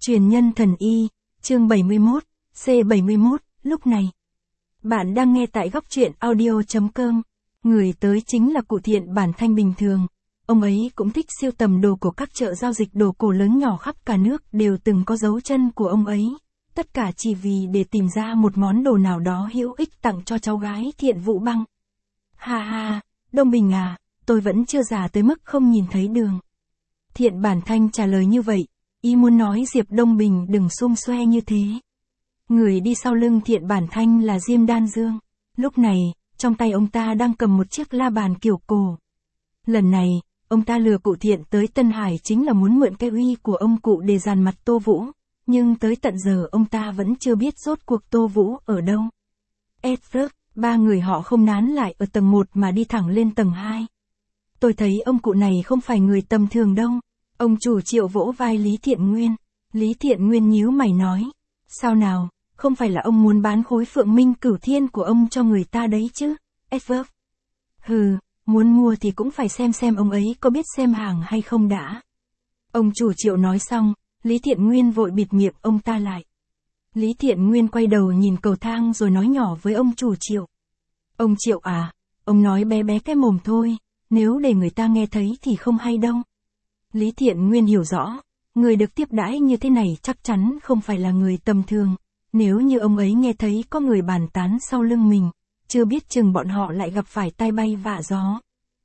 Truyền nhân thần y, chương 71, C71, lúc này. Bạn đang nghe tại góc truyện audio.com. Người tới chính là cụ Thiện bản thanh bình thường. Ông ấy cũng thích siêu tầm đồ của các chợ giao dịch đồ cổ lớn nhỏ khắp cả nước đều từng có dấu chân của ông ấy. Tất cả chỉ vì để tìm ra một món đồ nào đó hữu ích tặng cho cháu gái Thiện Vũ Băng. Ha ha, Đông Bình à, tôi vẫn chưa già tới mức không nhìn thấy đường. Thiện bản thanh trả lời như vậy, ý muốn nói Diệp Đông Bình đừng xum xoe như thế. Người đi sau lưng Thiện bản thanh là Diêm Đan Dương. Lúc này, trong tay ông ta đang cầm một chiếc la bàn kiểu cổ. Lần này, ông ta lừa cụ Thiện tới Tân Hải chính là muốn mượn cái uy của ông cụ để dàn mặt Tô Vũ. Nhưng tới tận giờ ông ta vẫn chưa biết rốt cuộc Tô Vũ ở đâu. Edward, ba người họ không nán lại ở tầng 1 mà đi thẳng lên tầng 2. Tôi thấy ông cụ này không phải người tầm thường đâu. Ông chủ Triệu vỗ vai Lý Thiện Nguyên. Lý Thiện Nguyên nhíu mày nói. Sao nào, không phải là ông muốn bán khối Phượng Minh Cửu Thiên của ông cho người ta đấy chứ, Edward. Hừ, muốn mua thì cũng phải xem ông ấy có biết xem hàng hay không đã. Ông chủ Triệu nói xong, Lý Thiện Nguyên vội bịt miệng ông ta lại. Lý Thiện Nguyên quay đầu nhìn cầu thang rồi nói nhỏ với ông chủ Triệu. Ông Triệu à, ông nói bé bé cái mồm thôi, nếu để người ta nghe thấy thì không hay đâu. Lý Thiện Nguyên hiểu rõ, người được tiếp đãi như thế này chắc chắn không phải là người tầm thường. Nếu như ông ấy nghe thấy có người bàn tán sau lưng mình, chưa biết chừng bọn họ lại gặp phải tai bay vạ gió.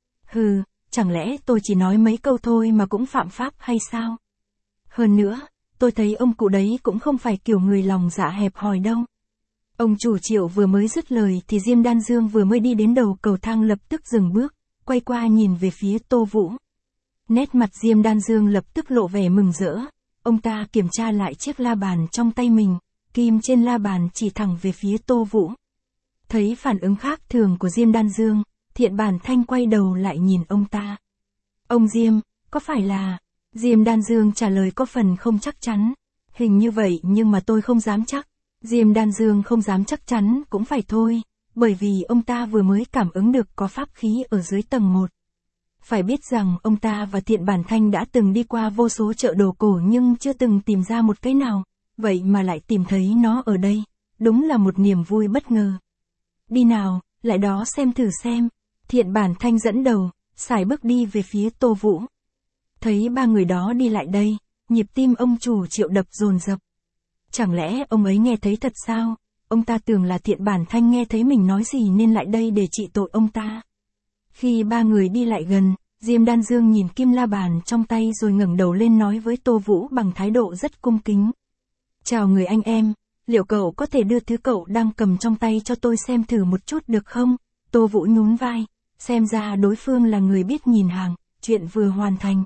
Hừ, chẳng lẽ tôi chỉ nói mấy câu thôi mà cũng phạm pháp hay sao? Hơn nữa, tôi thấy ông cụ đấy cũng không phải kiểu người lòng dạ hẹp hòi đâu. Ông chủ Triệu vừa mới dứt lời thì Diêm Đan Dương vừa mới đi đến đầu cầu thang lập tức dừng bước, quay qua nhìn về phía Tô Vũ. Nét mặt Diêm Đan Dương lập tức lộ vẻ mừng rỡ, ông ta kiểm tra lại chiếc la bàn trong tay mình, kim trên la bàn chỉ thẳng về phía Tô Vũ. Thấy phản ứng khác thường của Diêm Đan Dương, Thiện bản thanh quay đầu lại nhìn ông ta. Ông Diêm, có phải là... Diêm Đan Dương trả lời có phần không chắc chắn. Hình như vậy nhưng mà tôi không dám chắc. Diêm Đan Dương không dám chắc chắn cũng phải thôi, bởi vì ông ta vừa mới cảm ứng được có pháp khí ở dưới tầng 1. Phải biết rằng ông ta và Thiện bản thanh đã từng đi qua vô số chợ đồ cổ nhưng chưa từng tìm ra một cái nào, vậy mà lại tìm thấy nó ở đây. Đúng là một niềm vui bất ngờ. Đi nào, lại đó xem thử xem. Thiện bản thanh dẫn đầu, sải bước đi về phía Tô Vũ. Thấy ba người đó đi lại đây, nhịp tim ông chủ Triệu đập dồn dập. Chẳng lẽ ông ấy nghe thấy thật sao? Ông ta tưởng là Thiện bản thanh nghe thấy mình nói gì nên lại đây để trị tội ông ta. Khi ba người đi lại gần, Diêm Đan Dương nhìn kim la bàn trong tay rồi ngẩng đầu lên nói với Tô Vũ bằng thái độ rất cung kính. Chào người anh em, liệu cậu có thể đưa thứ cậu đang cầm trong tay cho tôi xem thử một chút được không? Tô Vũ nhún vai, xem ra đối phương là người biết nhìn hàng, chuyện vừa hoàn thành.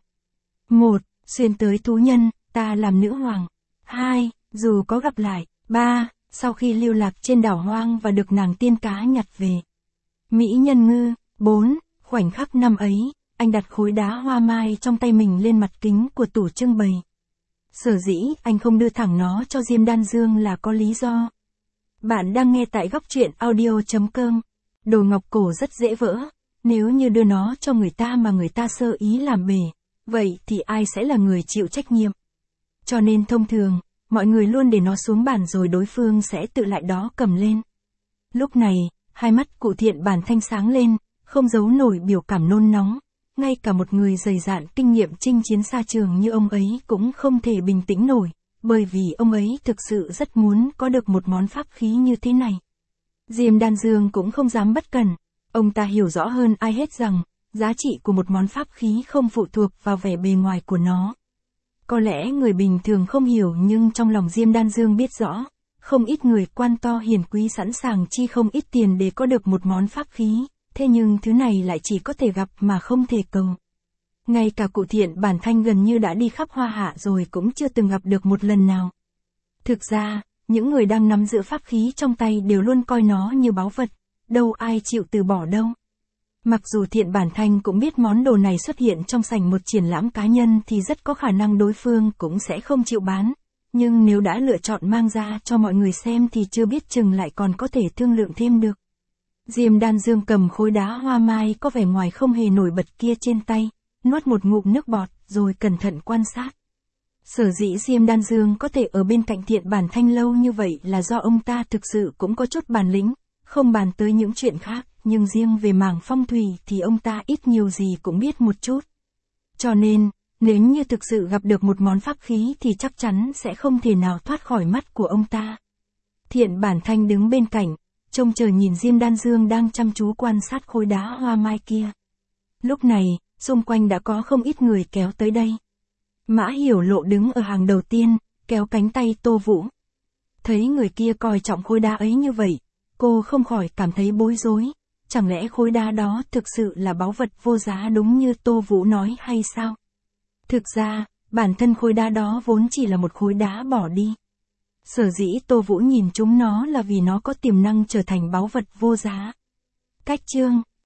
1. Xuyên tới thú nhân, ta làm nữ hoàng. 2. Dù có gặp lại. 3. Sau khi lưu lạc trên đảo hoang và được nàng tiên cá nhặt về. Mỹ nhân ngư. 4. Khoảnh khắc năm ấy, anh đặt khối đá hoa mai trong tay mình lên mặt kính của tủ trưng bày. Sở dĩ anh không đưa thẳng nó cho Diêm Đan Dương là có lý do. Bạn đang nghe tại góc truyện audio.com. Đồ ngọc cổ rất dễ vỡ, nếu như đưa nó cho người ta mà người ta sơ ý làm bể, vậy thì ai sẽ là người chịu trách nhiệm? Cho nên thông thường, mọi người luôn để nó xuống bàn rồi đối phương sẽ tự lại đó cầm lên. Lúc này, hai mắt cụ Thiện bản thanh sáng lên, không giấu nổi biểu cảm nôn nóng. Ngay cả một người dày dạn kinh nghiệm chinh chiến xa trường như ông ấy cũng không thể bình tĩnh nổi, bởi vì ông ấy thực sự rất muốn có được một món pháp khí như thế này. Diêm Đan Dương cũng không dám bất cẩn, ông ta hiểu rõ hơn ai hết rằng, giá trị của một món pháp khí không phụ thuộc vào vẻ bề ngoài của nó. Có lẽ người bình thường không hiểu nhưng trong lòng Diêm Đan Dương biết rõ, không ít người quan to hiển quý sẵn sàng chi không ít tiền để có được một món pháp khí, thế nhưng thứ này lại chỉ có thể gặp mà không thể cầu. Ngay cả cụ Thiện bản thanh gần như đã đi khắp Hoa Hạ rồi cũng chưa từng gặp được một lần nào. Thực ra, những người đang nắm giữ pháp khí trong tay đều luôn coi nó như báu vật, đâu ai chịu từ bỏ đâu. Mặc dù Thiện bản thanh cũng biết món đồ này xuất hiện trong sảnh một triển lãm cá nhân thì rất có khả năng đối phương cũng sẽ không chịu bán, nhưng nếu đã lựa chọn mang ra cho mọi người xem thì chưa biết chừng lại còn có thể thương lượng thêm được. Diêm Đan Dương cầm khối đá hoa mai có vẻ ngoài không hề nổi bật kia trên tay, nuốt một ngụm nước bọt rồi cẩn thận quan sát. Sở dĩ Diêm Đan Dương có thể ở bên cạnh Thiện Bản Thanh lâu như vậy là do ông ta thực sự cũng có chút bản lĩnh, không bàn tới những chuyện khác, nhưng riêng về mảng phong thủy thì ông ta ít nhiều gì cũng biết một chút. Cho nên, nếu như thực sự gặp được một món pháp khí thì chắc chắn sẽ không thể nào thoát khỏi mắt của ông ta. Thiện Bản Thanh đứng bên cạnh, trông chờ nhìn Diêm Đan Dương đang chăm chú quan sát khối đá hoa mai kia. Lúc này, xung quanh đã có không ít người kéo tới đây. Mã Hiểu Lộ đứng ở hàng đầu tiên, kéo cánh tay Tô Vũ. Thấy người kia coi trọng khối đá ấy như vậy, cô không khỏi cảm thấy bối rối. Chẳng lẽ khối đá đó thực sự là báu vật vô giá đúng như Tô Vũ nói hay sao? Thực ra, bản thân khối đá đó vốn chỉ là một khối đá bỏ đi. Sở dĩ Tô Vũ nhìn chúng nó là vì nó có tiềm năng trở thành báu vật vô giá. Cách chương